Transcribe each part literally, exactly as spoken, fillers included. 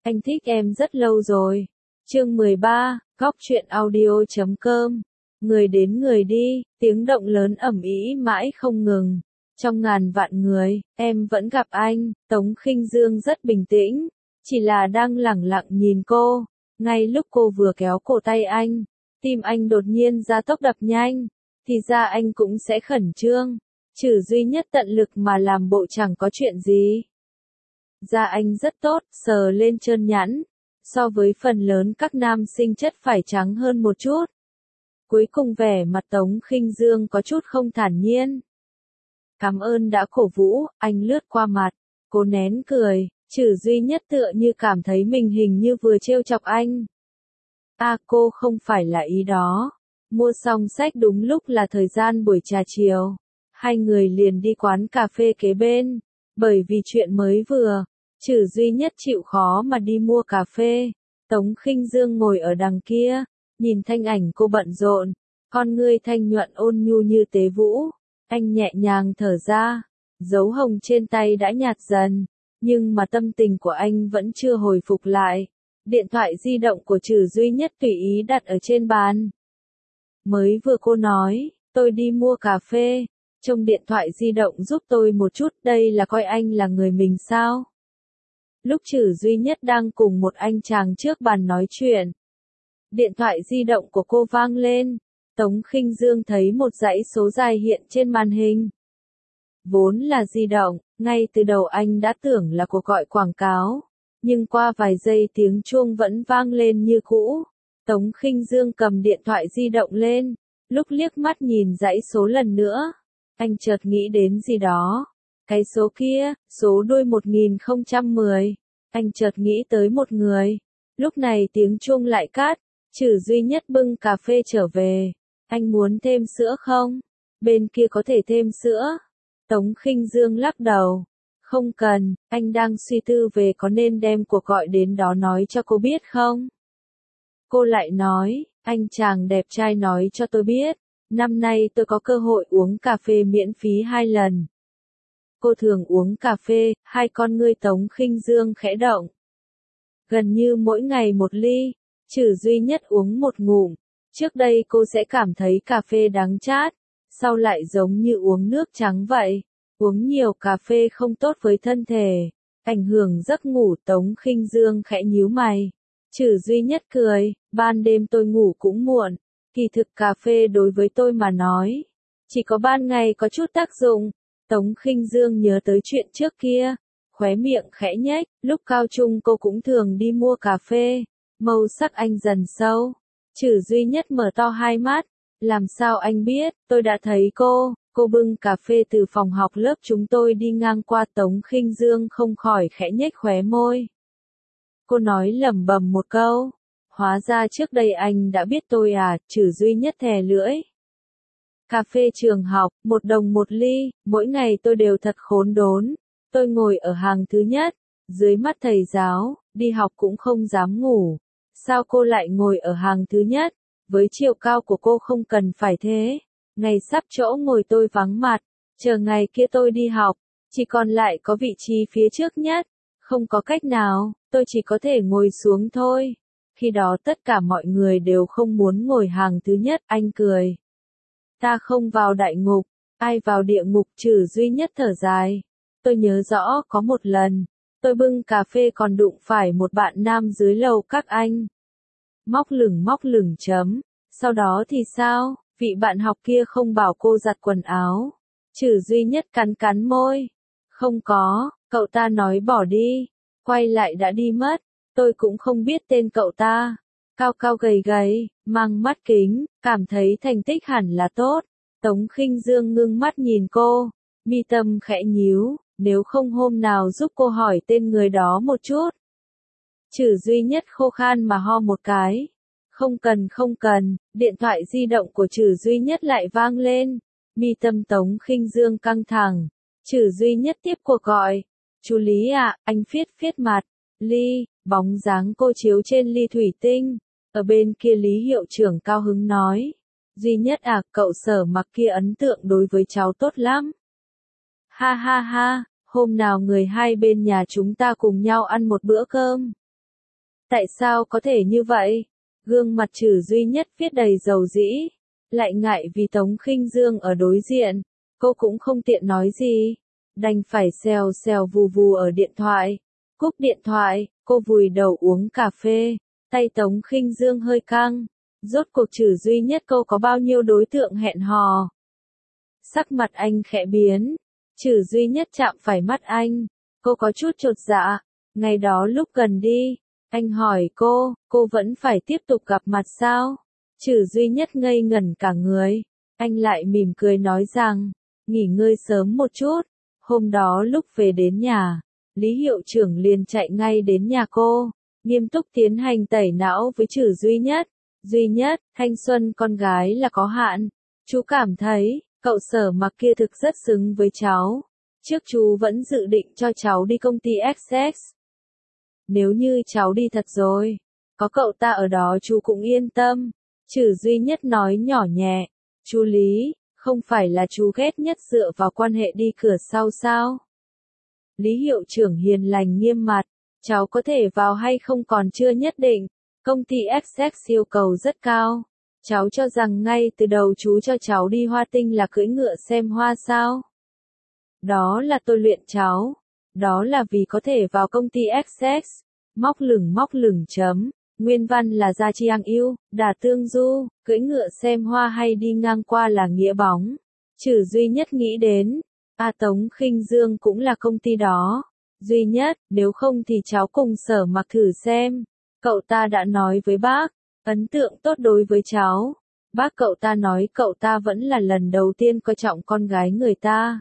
Anh thích em rất lâu rồi. Chương mười ba, góc truyện audio chấm com. Người đến người đi, tiếng động lớn ầm ĩ mãi không ngừng. Trong ngàn vạn người, em vẫn gặp anh. Tống Khinh Dương rất bình tĩnh, chỉ là đang lẳng lặng nhìn cô. Ngay lúc cô vừa kéo cổ tay anh, tim anh đột nhiên ra tốc đập nhanh, thì ra anh cũng sẽ khẩn trương. Trừ duy nhất tận lực mà làm bộ chẳng có chuyện gì. Da anh rất tốt, sờ lên trơn nhẵn, so với phần lớn các nam sinh chất phải trắng hơn một chút. Cuối cùng vẻ mặt Tống Khinh Dương có chút không thản nhiên. Cảm ơn đã cổ vũ, anh lướt qua mặt, cô nén cười, Trừ duy nhất tựa như cảm thấy mình hình như vừa trêu chọc anh. À cô không phải là ý đó. Mua xong sách đúng lúc là thời gian buổi trà chiều. Hai người liền đi quán cà phê kế bên. Bởi vì chuyện mới vừa, Trừ duy nhất chịu khó mà đi mua cà phê. Tống Khinh Dương ngồi ở đằng kia, nhìn thanh ảnh cô bận rộn, con ngươi thanh nhuận ôn nhu như tế vũ. Anh nhẹ nhàng thở ra, dấu hồng trên tay đã nhạt dần, nhưng mà tâm tình của anh vẫn chưa hồi phục lại. Điện thoại di động của Trừ duy nhất tùy ý đặt ở trên bàn. Mới vừa cô nói, tôi đi mua cà phê, trông điện thoại di động giúp tôi một chút, đây là coi anh là người mình sao? Lúc Trừ duy nhất đang cùng một anh chàng trước bàn nói chuyện, điện thoại di động của cô vang lên. Tống Khinh Dương thấy một dãy số dài hiện trên màn hình. Vốn là di động, ngay từ đầu anh đã tưởng là cuộc gọi quảng cáo, nhưng qua vài giây tiếng chuông vẫn vang lên như cũ. Tống Khinh Dương cầm điện thoại di động lên, lúc liếc mắt nhìn dãy số lần nữa, anh chợt nghĩ đến gì đó. Cái số kia, số đuôi một nghìn không trăm mười, anh chợt nghĩ tới một người. Lúc này tiếng chuông lại cắt, Trừ duy nhất bưng cà phê trở về. Anh muốn thêm sữa không? Bên kia có thể thêm sữa. Tống Khinh Dương lắc đầu. Không cần, anh đang suy tư về có nên đem cuộc gọi đến đó nói cho cô biết không? Cô lại nói, anh chàng đẹp trai nói cho tôi biết, năm nay tôi có cơ hội uống cà phê miễn phí hai lần. Cô thường uống cà phê, hai con ngươi Tống Khinh Dương khẽ động. Gần như mỗi ngày một ly, Trừ duy nhất uống một ngụm. Trước đây cô sẽ cảm thấy cà phê đắng chát, sau lại giống như uống nước trắng vậy. Uống nhiều cà phê không tốt với thân thể, ảnh hưởng giấc ngủ. Tống Khinh Dương khẽ nhíu mày. Trừ duy nhất cười, ban đêm tôi ngủ cũng muộn, kỳ thực cà phê đối với tôi mà nói, chỉ có ban ngày có chút tác dụng. Tống Khinh Dương nhớ tới chuyện trước kia, khóe miệng khẽ nhếch, lúc cao trung cô cũng thường đi mua cà phê, màu sắc anh dần sâu. Trừ duy nhất mở to hai mắt, làm sao anh biết, tôi đã thấy cô. Cô bưng cà phê từ phòng học lớp chúng tôi đi ngang qua. Tống Khinh Dương không khỏi khẽ nhếch khóe môi. Cô nói lẩm bẩm một câu, hóa ra trước đây anh đã biết tôi à. Trừ duy nhất thè lưỡi. Cà phê trường học, một đồng một ly, mỗi ngày tôi đều thật khốn đốn. Tôi ngồi ở hàng thứ nhất, dưới mắt thầy giáo, đi học cũng không dám ngủ. Sao cô lại ngồi ở hàng thứ nhất? Với chiều cao của cô không cần phải thế. Ngày sắp chỗ ngồi tôi vắng mặt, chờ ngày kia tôi đi học, chỉ còn lại có vị trí phía trước nhất. Không có cách nào, tôi chỉ có thể ngồi xuống thôi. Khi đó tất cả mọi người đều không muốn ngồi hàng thứ nhất. Anh cười. Ta không vào đại ngục, ai vào địa ngục? Trừ duy nhất thở dài. Tôi nhớ rõ có một lần, tôi bưng cà phê còn đụng phải một bạn nam dưới lầu các anh. Móc lửng móc lửng chấm. Sau đó thì sao? Vị bạn học kia không bảo cô giặt quần áo. Trừ duy nhất cắn cắn môi. Không có, cậu ta nói bỏ đi. Quay lại đã đi mất. Tôi cũng không biết tên cậu ta. Cao cao gầy gầy, mang mắt kính, cảm thấy thành tích hẳn là tốt. Tống Khinh Dương ngưng mắt nhìn cô, mi tâm khẽ nhíu, nếu không hôm nào giúp cô hỏi tên người đó một chút. Trừ duy nhất khô khan mà ho một cái. Không cần không cần, điện thoại di động của Trừ duy nhất lại vang lên. Mi tâm Tống Khinh Dương căng thẳng. Trừ duy nhất tiếp cuộc gọi. Chú Lý ạ, anh phiết phiết mặt. Ly, bóng dáng cô chiếu trên ly thủy tinh. Ở bên kia Lý hiệu trưởng cao hứng nói. Duy nhất à, cậu Sở Mặc kia ấn tượng đối với cháu tốt lắm. Ha ha ha, hôm nào người hai bên nhà chúng ta cùng nhau ăn một bữa cơm. Tại sao có thể như vậy? Gương mặt Trử Duy Nhất viết đầy dầu dĩ, lại ngại vì Tống Khinh Dương ở đối diện, cô cũng không tiện nói gì, đành phải xèo xèo vù vù ở điện thoại. Cúp điện thoại, cô vùi đầu uống cà phê, tay Tống Khinh Dương hơi căng, rốt cuộc Trử Duy Nhất cô có bao nhiêu đối tượng hẹn hò. Sắc mặt anh khẽ biến, Trử Duy Nhất chạm phải mắt anh, cô có chút chột dạ, ngày đó lúc gần đi, anh hỏi cô, cô vẫn phải tiếp tục gặp mặt sao? Trử Duy Nhất ngây ngẩn cả người, anh lại mỉm cười nói rằng, nghỉ ngơi sớm một chút. Hôm đó lúc về đến nhà, Lý hiệu trưởng liền chạy ngay đến nhà cô, nghiêm túc tiến hành tẩy não với Trử Duy Nhất. Duy Nhất, thanh xuân con gái là có hạn. Chú cảm thấy, cậu Sở Mặc kia thực rất xứng với cháu. Trước chú vẫn dự định cho cháu đi công ty ét ét. Nếu như cháu đi thật rồi, có cậu ta ở đó chú cũng yên tâm. Trử Duy Nhất nói nhỏ nhẹ, chú Lý, không phải là chú ghét nhất dựa vào quan hệ đi cửa sau sao? Lý hiệu trưởng hiền lành nghiêm mặt, cháu có thể vào hay không còn chưa nhất định, công ty ét ét yêu cầu rất cao. Cháu cho rằng ngay từ đầu chú cho cháu đi Hoa Tinh là cưỡi ngựa xem hoa sao? Đó là tôi luyện cháu, đó là vì có thể vào công ty ét ét. Móc lửng móc lửng chấm, nguyên văn là Gia Chiang yêu, Đà Tương Du, cưỡi ngựa xem hoa hay đi ngang qua là nghĩa bóng. Trử Duy Nhất nghĩ đến, A Tống Khinh Dương cũng là công ty đó. Duy Nhất, nếu không thì cháu cùng Sở Mặc thử xem. Cậu ta đã nói với bác, ấn tượng tốt đối với cháu. Bác cậu ta nói cậu ta vẫn là lần đầu tiên coi trọng con gái người ta.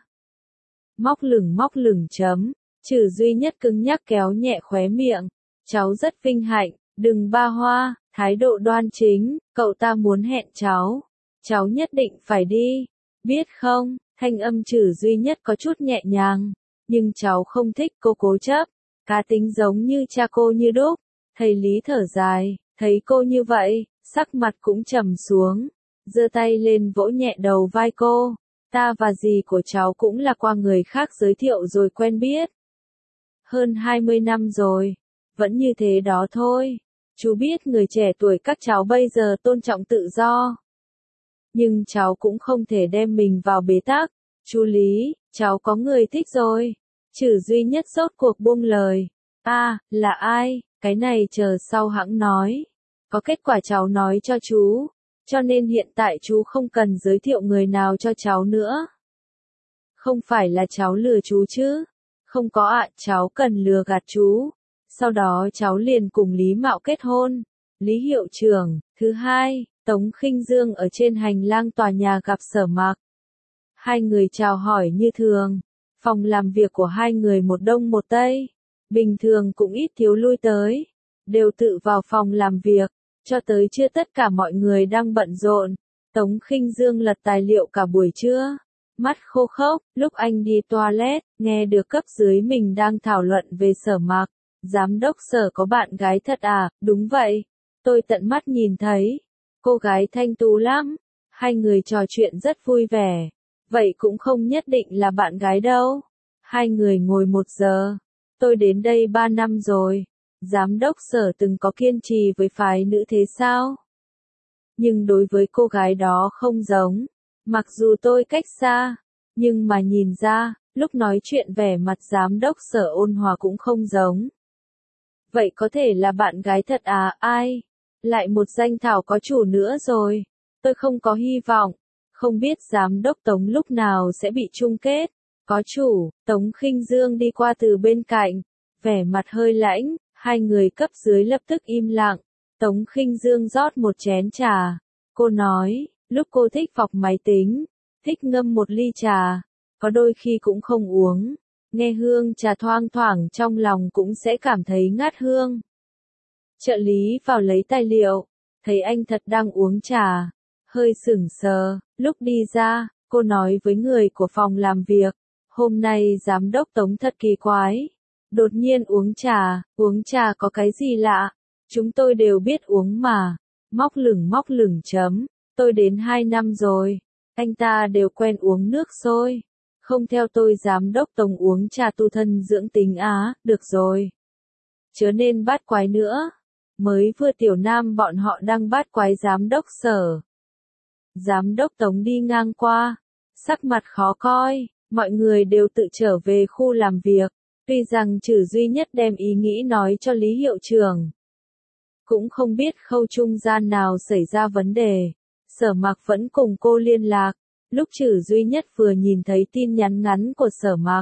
Móc lửng móc lửng chấm, Trử Duy Nhất cứng nhắc kéo nhẹ khóe miệng. Cháu rất vinh hạnh, đừng ba hoa, thái độ đoan chính, cậu ta muốn hẹn cháu. Cháu nhất định phải đi, biết không? Thanh âm Trử Duy Nhất có chút nhẹ nhàng, nhưng cháu không thích cô cố chấp, cá tính giống như cha cô như đúc. Thầy Lý thở dài, thấy cô như vậy, sắc mặt cũng trầm xuống, giơ tay lên vỗ nhẹ đầu vai cô. Ta và dì của cháu cũng là qua người khác giới thiệu rồi quen biết. Hơn hai mươi năm rồi, vẫn như thế đó thôi. Chú biết người trẻ tuổi các cháu bây giờ tôn trọng tự do. Nhưng cháu cũng không thể đem mình vào bế tắc. Chú Lý, cháu có người thích rồi. Trử Duy Nhất rốt cuộc buông lời. À, là ai? Cái này chờ sau hãng nói. Có kết quả cháu nói cho chú. Cho nên hiện tại chú không cần giới thiệu người nào cho cháu nữa. Không phải là cháu lừa chú chứ? Không có ạ, cháu cần lừa gạt chú. Sau đó cháu liền cùng Lý Mạo kết hôn. Lý hiệu trưởng. Thứ hai, Tống Khinh Dương ở trên hành lang tòa nhà gặp Sở Mặc. Hai người chào hỏi như thường. Phòng làm việc của hai người một đông một tây. Bình thường cũng ít thiếu lui tới. Đều tự vào phòng làm việc. Cho tới trưa tất cả mọi người đang bận rộn. Tống Khinh Dương lật tài liệu cả buổi trưa. Mắt khô khốc, lúc anh đi toilet, nghe được cấp dưới mình đang thảo luận về Sở Mặc. Giám đốc Sở có bạn gái thật à? Đúng vậy. Tôi tận mắt nhìn thấy. Cô gái thanh tú lắm. Hai người trò chuyện rất vui vẻ. Vậy cũng không nhất định là bạn gái đâu. Hai người ngồi một giờ. Tôi đến đây ba năm rồi. Giám đốc Sở từng có kiên trì với phái nữ thế sao? Nhưng đối với cô gái đó không giống. Mặc dù tôi cách xa, nhưng mà nhìn ra, lúc nói chuyện vẻ mặt giám đốc Sở ôn hòa cũng không giống. Vậy có thể là bạn gái thật à? Ai? Lại một danh thảo có chủ nữa rồi. Tôi không có hy vọng. Không biết giám đốc Tống lúc nào sẽ bị chung kết. Có chủ. Tống Khinh Dương đi qua từ bên cạnh, vẻ mặt hơi lãnh. Hai người cấp dưới lập tức im lặng. Tống Khinh Dương rót một chén trà. Cô nói, lúc cô thích phọc máy tính, thích ngâm một ly trà, có đôi khi cũng không uống. Nghe hương trà thoang thoảng trong lòng cũng sẽ cảm thấy ngát hương. Trợ lý vào lấy tài liệu, thấy anh thật đang uống trà, hơi sững sờ. Lúc đi ra, cô nói với người của phòng làm việc, hôm nay giám đốc Tống thật kỳ quái. Đột nhiên uống trà, uống trà có cái gì lạ? Chúng tôi đều biết uống mà. Móc lửng móc lửng chấm, tôi đến hai năm rồi. Anh ta đều quen uống nước sôi. Không theo tôi giám đốc Tống uống trà tu thân dưỡng tính á, được rồi. Chớ nên bắt quái nữa. Mới vừa Tiểu Nam bọn họ đang bắt quái giám đốc Sở. Giám đốc Tống đi ngang qua, sắc mặt khó coi, mọi người đều tự trở về khu làm việc, tuy rằng Trử Duy Nhất đem ý nghĩ nói cho Lý hiệu trưởng. Cũng không biết khâu trung gian nào xảy ra vấn đề, Sở Mạc vẫn cùng cô liên lạc, lúc Trử Duy Nhất vừa nhìn thấy tin nhắn ngắn của Sở Mạc.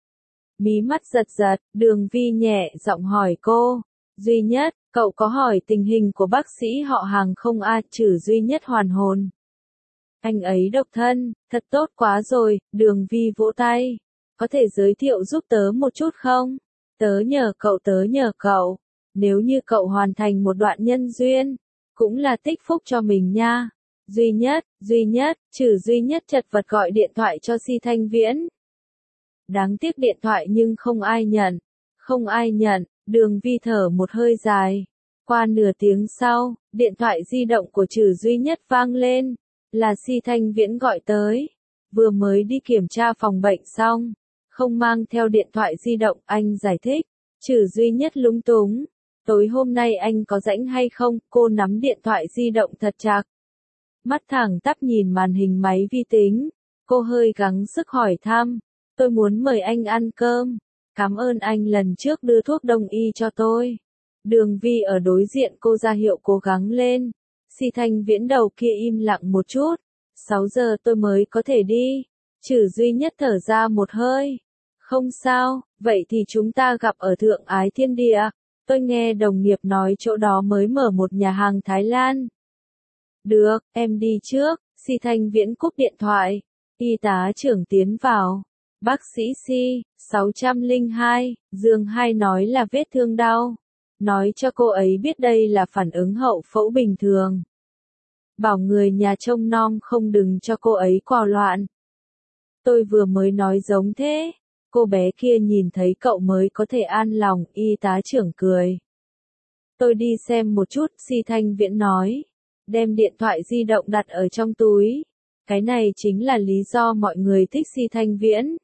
Mí mắt giật giật, Đường Vi nhẹ giọng hỏi cô, Duy Nhất, cậu có hỏi tình hình của bác sĩ họ Hàng không a? Trử Duy Nhất hoàn hồn. Anh ấy độc thân, thật tốt quá rồi, Đường Vi vỗ tay. Có thể giới thiệu giúp tớ một chút không? Tớ nhờ cậu tớ nhờ cậu. Nếu như cậu hoàn thành một đoạn nhân duyên, cũng là tích phúc cho mình nha. Duy Nhất, Duy Nhất, Trử Duy Nhất chật vật gọi điện thoại cho Si Thanh Viễn. Đáng tiếc điện thoại nhưng không ai nhận. Không ai nhận, Đường Vi thở một hơi dài. Qua nửa tiếng sau, điện thoại di động của Trử Duy Nhất vang lên. Là Si Thanh Viễn gọi tới. Vừa mới đi kiểm tra phòng bệnh xong. Không mang theo điện thoại di động, anh giải thích. Trử Duy Nhất lúng túng. Tối hôm nay anh có rảnh hay không? Cô nắm điện thoại di động thật chặt. Mắt thẳng tắp nhìn màn hình máy vi tính. Cô hơi gắng sức hỏi thăm. Tôi muốn mời anh ăn cơm. Cảm ơn anh lần trước đưa thuốc đông y cho tôi. Đường Vi ở đối diện cô ra hiệu cố gắng lên. Si Thanh Viễn đầu kia im lặng một chút. sáu giờ tôi mới có thể đi. Trử Duy Nhất thở ra một hơi. Không sao, vậy thì chúng ta gặp ở Thượng Ái Thiên Địa. Tôi nghe đồng nghiệp nói chỗ đó mới mở một nhà hàng Thái Lan. Được, em đi trước. Si Thanh Viễn cúp điện thoại. Y tá trưởng tiến vào. Bác sĩ Si, sáu trăm lẻ hai, giường hai nói là vết thương đau. Nói cho cô ấy biết đây là phản ứng hậu phẫu bình thường. Bảo người nhà trông nom không đừng cho cô ấy quào loạn. Tôi vừa mới nói giống thế. Cô bé kia nhìn thấy cậu mới có thể an lòng, y tá trưởng cười. Tôi đi xem một chút, Si Thanh Viễn nói. Đem điện thoại di động đặt ở trong túi. Cái này chính là lý do mọi người thích Si Thanh Viễn.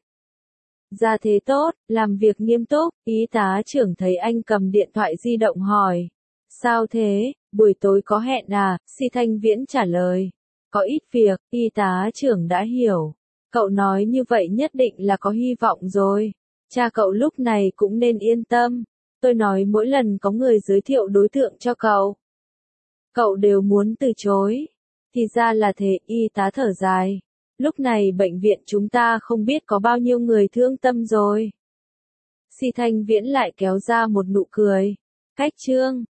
Ra thế tốt, làm việc nghiêm túc, y tá trưởng thấy anh cầm điện thoại di động hỏi. Sao thế, buổi tối có hẹn à? Si Thanh Viễn trả lời. Có ít việc, y tá trưởng đã hiểu. Cậu nói như vậy nhất định là có hy vọng rồi. Cha cậu lúc này cũng nên yên tâm. Tôi nói mỗi lần có người giới thiệu đối tượng cho cậu. Cậu đều muốn từ chối. Thì ra là thế, y tá thở dài. Lúc này bệnh viện chúng ta không biết có bao nhiêu người thương tâm rồi. Si Thanh Viễn lại kéo ra một nụ cười. Cách chương.